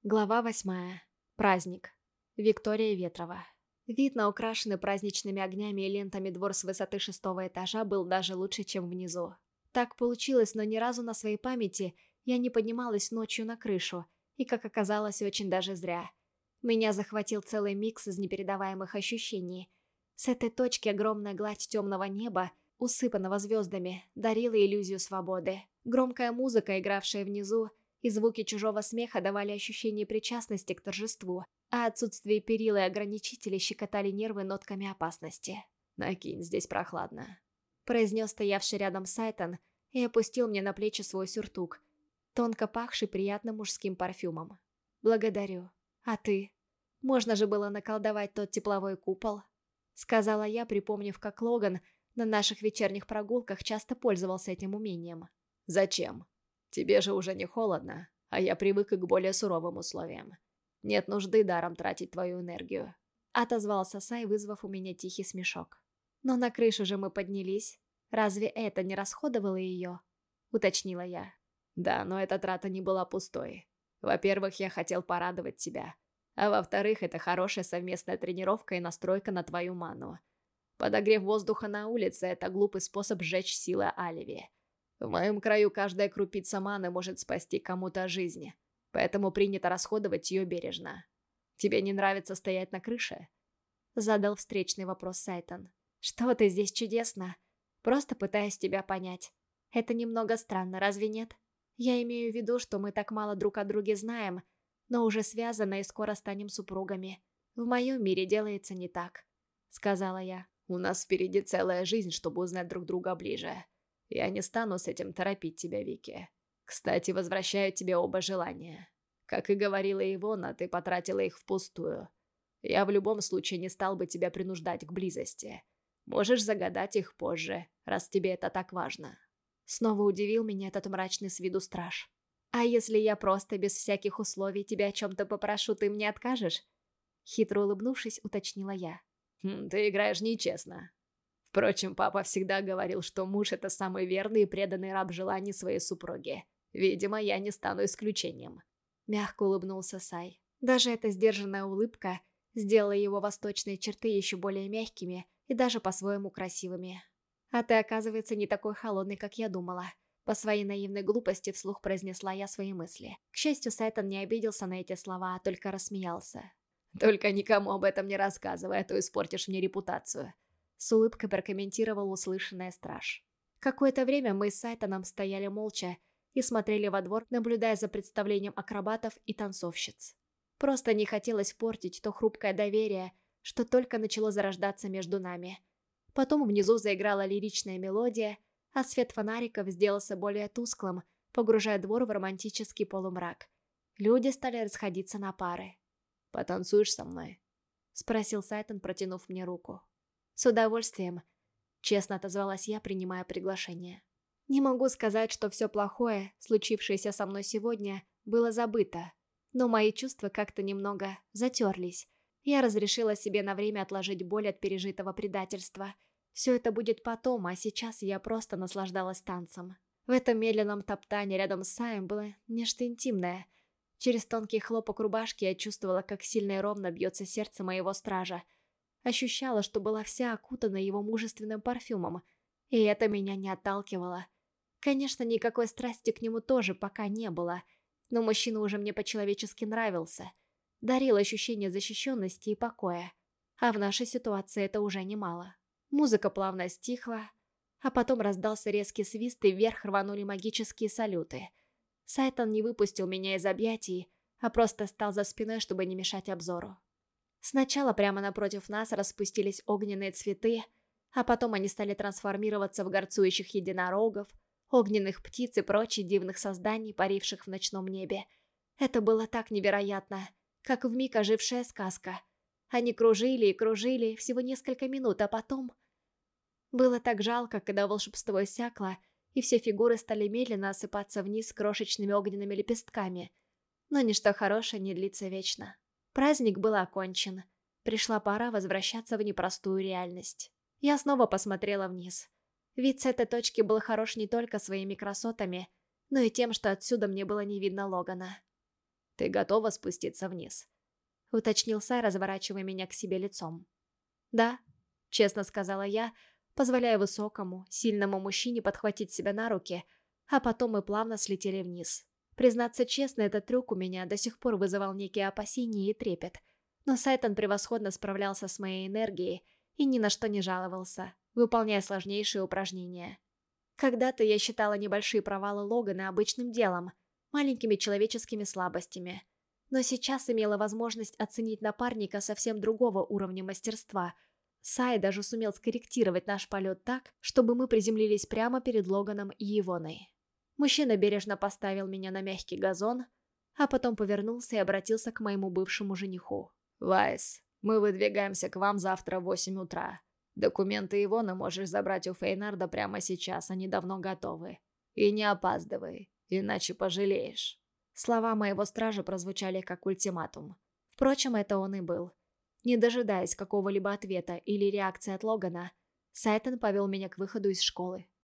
Глава 8. Праздник. Виктория Ветрова. Вид на украшенный праздничными огнями и лентами двор с высоты 6-го этажа был даже лучше, чем внизу. Так получилось, но ни разу на своей памяти я не поднималась ночью на крышу, и, как оказалось, очень даже зря. Меня захватил целый микс из непередаваемых ощущений. С этой точки огромная гладь темного неба, усыпанного звездами, дарила иллюзию свободы. Громкая музыка, игравшая внизу, и звуки чужого смеха давали ощущение причастности к торжеству, а отсутствие перил и ограничителей щекотали нервы нотками опасности. «Накинь, здесь прохладно», — произнес стоявший рядом Сайтон и опустил мне на плечи свой сюртук, тонко пахший приятным мужским парфюмом. «Благодарю. А ты? Можно же было наколдовать тот тепловой купол», — сказала я, припомнив, как Логан на наших вечерних прогулках часто пользовался этим умением. «Зачем? Тебе же уже не холодно, а я привык и к более суровым условиям. Нет нужды даром тратить твою энергию», — отозвался Сай, вызвав у меня тихий смешок. «Но на крышу же мы поднялись. Разве это не расходовало ее?» — уточнила я. «Да, но эта трата не была пустой. Во-первых, я хотел порадовать тебя, а во-вторых, это хорошая совместная тренировка и настройка на твою ману. Подогрев воздуха на улице — это глупый способ сжечь силы Аливи. В моем краю каждая крупица маны может спасти кому-то жизнь, поэтому принято расходовать ее бережно. Тебе не нравится стоять на крыше?» Задал встречный вопрос Сайтон. «Что ты здесь чудесно? Просто пытаюсь тебя понять. Это немного странно, разве нет? Я имею в виду, что мы так мало друг о друге знаем, но уже связаны и скоро станем супругами. В моем мире делается не так», — сказала я. «У нас впереди целая жизнь, чтобы узнать друг друга ближе. Я не стану с этим торопить тебя, Вики. Кстати, возвращаю тебе оба желания. Как и говорила Ивона, ты потратила их впустую. Я в любом случае не стал бы тебя принуждать к близости. Можешь загадать их позже, раз тебе это так важно». Снова удивил меня этот мрачный с виду страж. «А если я просто без всяких условий тебя о чем-то попрошу, ты мне откажешь?» Хитро улыбнувшись, уточнила я. Ты играешь нечестно. Впрочем, папа всегда говорил, что муж — это самый верный и преданный раб желаний своей супруги. Видимо, я не стану исключением. Мягко улыбнулся Сай. Даже эта сдержанная улыбка сделала его восточные черты еще более мягкими и даже по-своему красивыми. «А ты, оказывается, не такой холодный, как я думала». По своей наивной глупости вслух произнесла я свои мысли. К счастью, Сайтон не обиделся на эти слова, а только рассмеялся. «Только никому об этом не рассказывай, а то испортишь мне репутацию», — с улыбкой прокомментировал услышанное страж. Какое-то время мы с Сайтоном стояли молча и смотрели во двор, наблюдая за представлением акробатов и танцовщиц. Просто не хотелось портить то хрупкое доверие, что только начало зарождаться между нами. Потом внизу заиграла лиричная мелодия, а свет фонариков сделался более тусклым, погружая двор в романтический полумрак. Люди стали расходиться на пары. «Потанцуешь со мной?» — спросил Сайтон, протянув мне руку. «С удовольствием», — честно отозвалась я, принимая приглашение. Не могу сказать, что все плохое, случившееся со мной сегодня, было забыто, но мои чувства как-то немного затерлись. Я разрешила себе на время отложить боль от пережитого предательства. Все это будет потом, а сейчас я просто наслаждалась танцем. В этом медленном топтании рядом с Саем было нечто интимное. Через тонкий хлопок рубашки я чувствовала, как сильно и ровно бьется сердце моего стража. Ощущала, что была вся окутана его мужественным парфюмом, и это меня не отталкивало. Конечно, никакой страсти к нему тоже пока не было, но мужчина уже мне по-человечески нравился. Дарил ощущение защищенности и покоя. А в нашей ситуации это уже немало. Музыка плавно стихла, а потом раздался резкий свист, и вверх рванули магические салюты. Сайтон не выпустил меня из объятий, а просто стал за спиной, чтобы не мешать обзору. Сначала прямо напротив нас распустились огненные цветы, а потом они стали трансформироваться в горцующих единорогов, огненных птиц и прочих дивных созданий, паривших в ночном небе. Это было так невероятно, как вмиг ожившая сказка. Они кружили и кружили всего несколько минут, а потом... Было так жалко, когда волшебство иссякло, и все фигуры стали медленно осыпаться вниз крошечными огненными лепестками. Но ничто хорошее не длится вечно. Праздник был окончен. Пришла пора возвращаться в непростую реальность. Я снова посмотрела вниз. Вид с этой точки был хорош не только своими красотами, но и тем, что отсюда мне было не видно Логана. Ты готова спуститься вниз?» — уточнил Сай, разворачивая меня к себе лицом. «Да», — честно сказала я, позволяя высокому, сильному мужчине подхватить себя на руки, а потом мы плавно слетели вниз. Признаться честно, этот трюк у меня до сих пор вызывал некие опасения и трепет, но Сайтон превосходно справлялся с моей энергией и ни на что не жаловался, выполняя сложнейшие упражнения. Когда-то я считала небольшие провалы Логана обычным делом, маленькими человеческими слабостями, но сейчас имела возможность оценить напарника совсем другого уровня мастерства. Сай даже сумел скорректировать наш полет так, чтобы мы приземлились прямо перед Логаном и Ивоной. Мужчина бережно поставил меня на мягкий газон, а потом повернулся и обратился к моему бывшему жениху. «Вайс, мы выдвигаемся к вам завтра в 8 утра. Документы Ивоны можешь забрать у Фейнарда прямо сейчас, они давно готовы. И не опаздывай, иначе пожалеешь». Слова моего стража прозвучали как ультиматум. Впрочем, это он и был. Не дожидаясь какого-либо ответа или реакции от Логана, Сайтон повел меня к выходу из школы.